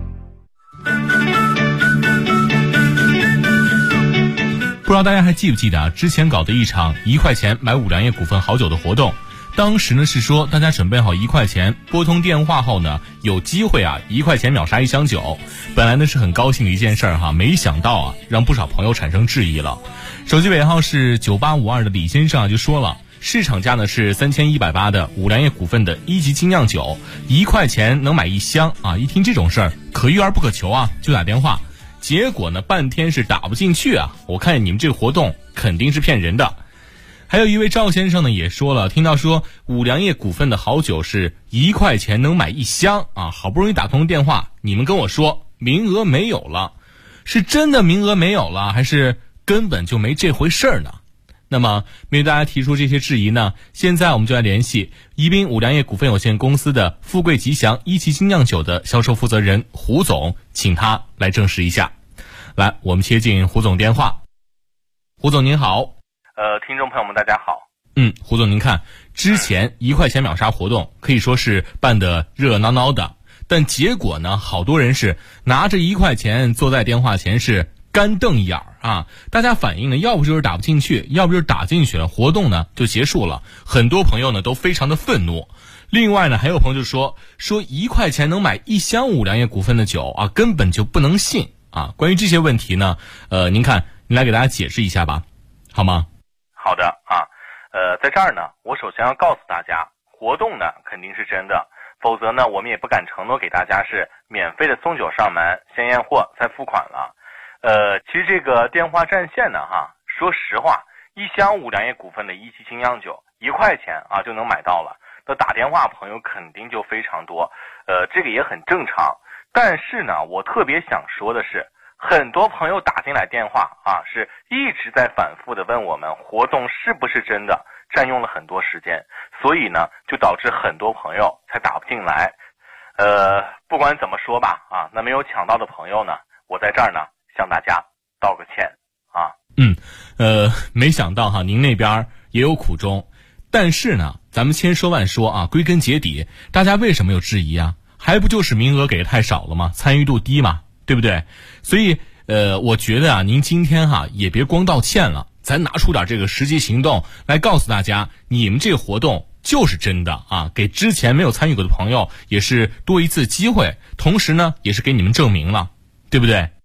不知道大家还记不记得之前搞的一场1块钱买五粮液股份好酒的活动，当时呢是说大家准备好1块钱，拨通电话后呢有机会1块钱秒杀1箱酒。本来呢是很高兴的一件事儿没想到让不少朋友产生质疑了。手机尾号是9852的李先生就说了，市场价呢是3180的五粮液股份的1级精酿酒，1块钱能买1箱一听这种事儿可遇而不可求就打电话。结果呢半天是打不进去我看你们这个活动肯定是骗人的。还有一位赵先生呢也说了，听到说五粮液股份的好酒是1块钱能买1箱好不容易打通电话，你们跟我说名额没有了，是真的名额没有了，还是根本就没这回事儿呢？那么面对大家提出这些质疑呢，现在我们就来联系宜宾五粮液股份有限公司的富贵吉祥1级精酿酒的销售负责人胡总，请他来证实一下。来，我们接进胡总电话。胡总您好。 听众朋友们大家好。 胡总您看，之前1块钱秒杀活动可以说是办得热热闹闹的，但结果呢好多人是拿着1块钱坐在电话前是干瞪眼大家反映呢要不就是打不进去，要不就是打进去了，活动呢就结束了。很多朋友呢都非常的愤怒。另外呢还有朋友就说1块钱能买1箱五粮液股份的酒根本就不能信关于这些问题呢您来给大家解释一下吧，好吗？ 好的在这儿呢我首先要告诉大家，活动呢肯定是真的，否则呢我们也不敢承诺给大家是免费的送酒上门，先验货再付款了。其实这个电话占线呢说实话，1箱五粮液股份的1级精酿酒1块钱就能买到了，那打电话朋友肯定就非常多，这个也很正常。但是呢我特别想说的是，很多朋友打进来电话是一直在反复的问我们活动是不是真的，占用了很多时间，所以呢就导致很多朋友才打不进来。不管怎么说吧那没有抢到的朋友呢，我在这儿呢向大家道个歉没想到您那边也有苦衷。但是呢咱们千说万说归根结底大家为什么有质疑还不就是名额给的太少了吗？参与度低嘛，对不对？所以我觉得您今天也别光道歉了，咱拿出点这个实际行动来告诉大家，你们这个活动就是真的给之前没有参与过的朋友也是多一次机会，同时呢也是给你们证明了，对不对？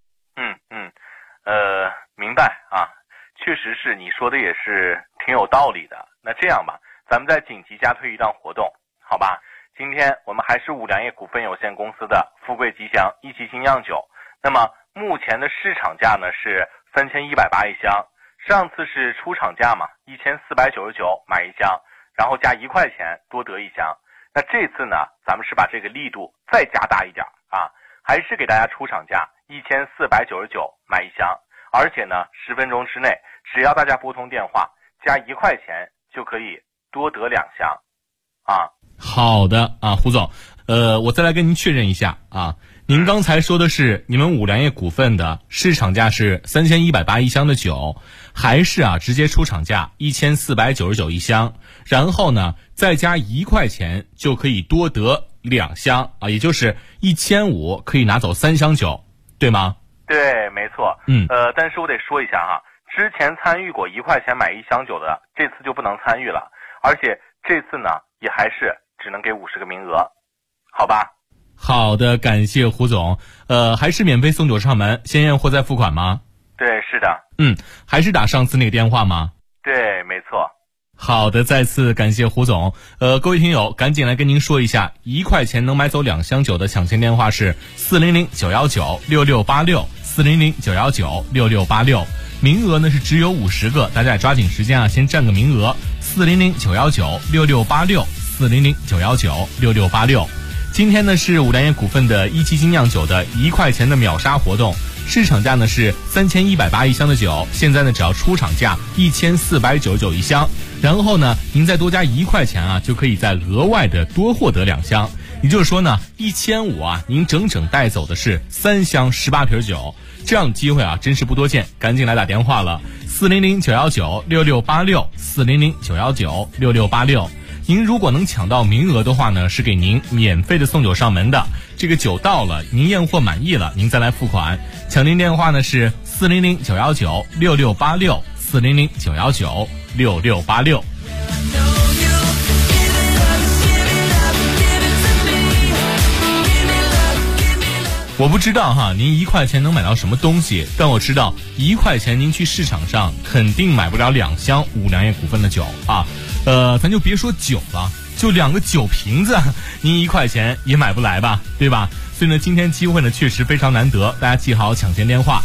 明白确实是你说的也是挺有道理的。那这样吧，咱们再紧急加推一档活动，好吧？今天我们还是五粮液股份有限公司的富贵吉祥1级精酿酒，那么目前的市场价呢是3180一箱，上次是出厂价嘛，1499买1箱，然后加1块钱多得1箱。那这次呢咱们是把这个力度再加大一点还是给大家出厂价1499买1箱，而且呢10分钟之内只要大家拨通电话加1块钱就可以多得2箱好的胡总，我再来跟您确认一下您刚才说的是你们五粮液股份的市场价是3180一箱的酒，还是直接出厂价1499一箱，然后呢再加1块钱就可以多得2箱也就是1500可以拿走3箱酒，对吗？ 对，没错。但是我得说一下之前参与过1块钱买1箱酒的，这次就不能参与了，而且这次呢也还是只能给50个名额，好吧？ 好的，感谢胡总。还是免费送酒上门，先验货再付款吗？ 对，是的。 还是打上次那个电话吗？ 对，没错。 好的，再次感谢胡总。各位听友，赶紧来跟您说一下，1块钱能买走2箱酒的抢钱电话是400-919-6686，400-919-6686。名额呢是只有50个，大家也抓紧时间先占个名额。400-919-6686，400-919-6686。今天呢是五粮液股份的1级精酿酒的1块钱的秒杀活动，市场价呢是3180一箱的酒，现在呢只要出厂价1499一箱，然后呢您再多加1块钱就可以再额外的多获得2箱，也就是说呢1500您整整带走的是3箱18瓶酒，这样的机会真是不多见，赶紧来打电话了，400-919-6686，400-919-6686。 您如果能抢到名额的话呢，是给您免费的送酒上门的。这个酒到了，您验货满意了，您再来付款。抢您电话呢是400-919-6686，400-919-6686。我不知道哈，您1块钱能买到什么东西，但我知道1块钱您去市场上肯定买不了2箱五粮液股份的酒啊。咱就别说酒了，就2个酒瓶子，您1块钱也买不来吧，对吧？所以呢，今天机会呢确实非常难得，大家记好抢先电话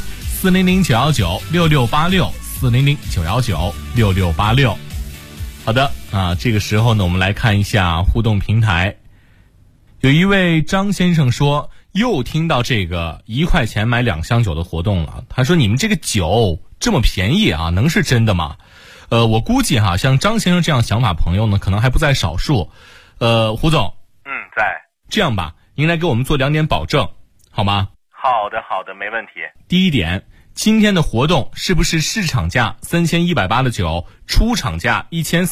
：400-919-6686，400-919-6686。好的啊，这个时候呢，我们来看一下互动平台。有一位张先生说，又听到这个1块钱买2箱酒的活动了。他说，你们这个酒这么便宜啊，能是真的吗？我估计哈，像张先生这样想法朋友呢，可能还不在少数。胡总， 在。 这样吧，您来给我们做2点保证，好吗？ 好的，没问题。 第一点，今天的活动是不是市场价3180的酒，出厂价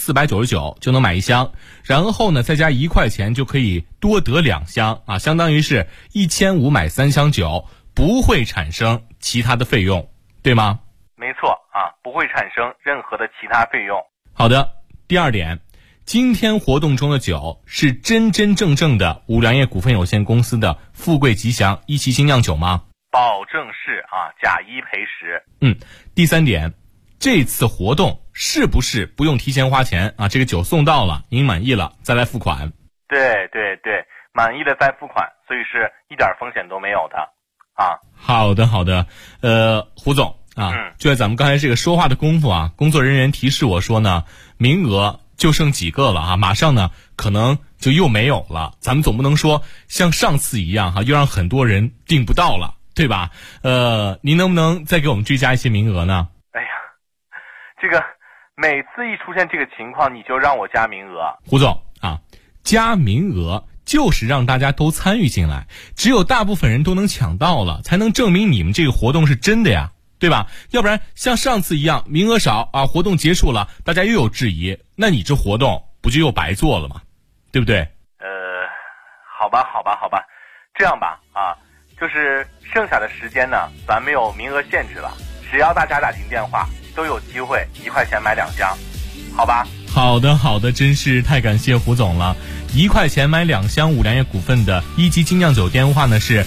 1499就能买1箱，然后呢再加1块钱就可以多得2箱啊，相当于是1500买3箱酒，不会产生其他的费用，对吗？ 没错啊，不会产生任何的其他费用。 好的，第二点，今天活动中的酒是真正的五粮液股份有限公司的富贵吉祥一期精酿酒吗？ 保证是啊，假一赔10。 第三点，这次活动是不是不用提前花钱啊？这个酒送到了，您满意了再来付款。 对，满意了再付款，所以是一点风险都没有的啊。 好的，胡总啊，就在咱们刚才这个说话的功夫啊，工作人员提示我说呢，名额就剩几个了啊，马上呢可能就又没有了。咱们总不能说像上次一样又让很多人订不到了，对吧？您能不能再给我们追加一些名额呢？ 哎呀，这个每次一出现这个情况，你就让我加名额。 胡总啊，加名额就是让大家都参与进来，只有大部分人都能抢到了，才能证明你们这个活动是真的呀，对吧？要不然像上次一样名额少啊，活动结束了大家又有质疑，那你这活动不就又白做了吗？对不对？ 好吧，这样吧啊，就是剩下的时间呢，咱没有名额限制了，只要大家打进电话都有机会1块钱买2箱，好吧？ 好的，真是太感谢胡总了。1块钱买2箱五粮液股份的一级精酿酒电话呢是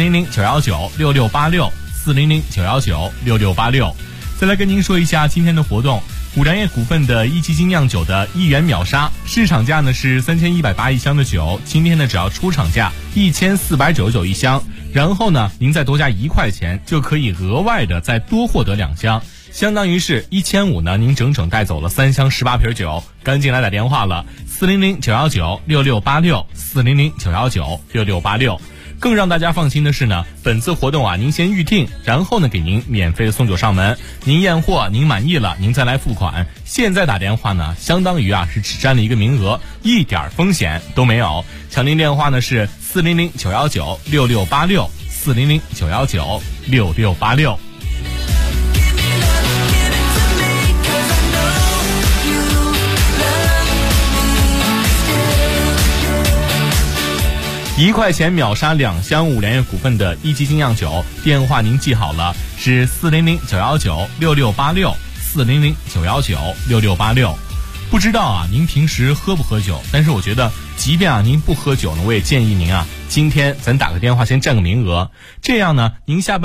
400-919-6686，400-919-6686。再来跟您说一下今天的活动，五粮液股份的一级精酿酒的1元秒杀，市场价呢是3180一箱的酒，今天呢只要出厂价1499一箱，然后呢您再多加1块钱就可以额外的再多获得2箱，相当于是1500呢，您整整带走了3箱18瓶酒。赶紧来打电话了，400-919-6686，400-919-6686。更让大家放心的是呢，本次活动啊，您先预定，然后呢给您免费的送酒上门，您验货您满意了，您再来付款。现在打电话呢，相当于啊是只占了一个名额，一点风险都没有。抢您电话呢是400-919-6686，400-919-6686。1块钱秒杀2箱五粮液股份的一级精酿酒，电话您记好了，是400-919-6686，400-919-6686。不知道啊，您平时喝不喝酒？但是我觉得，即便啊您不喝酒呢，我也建议您啊，今天咱打个电话先占个名额，这样呢，您下班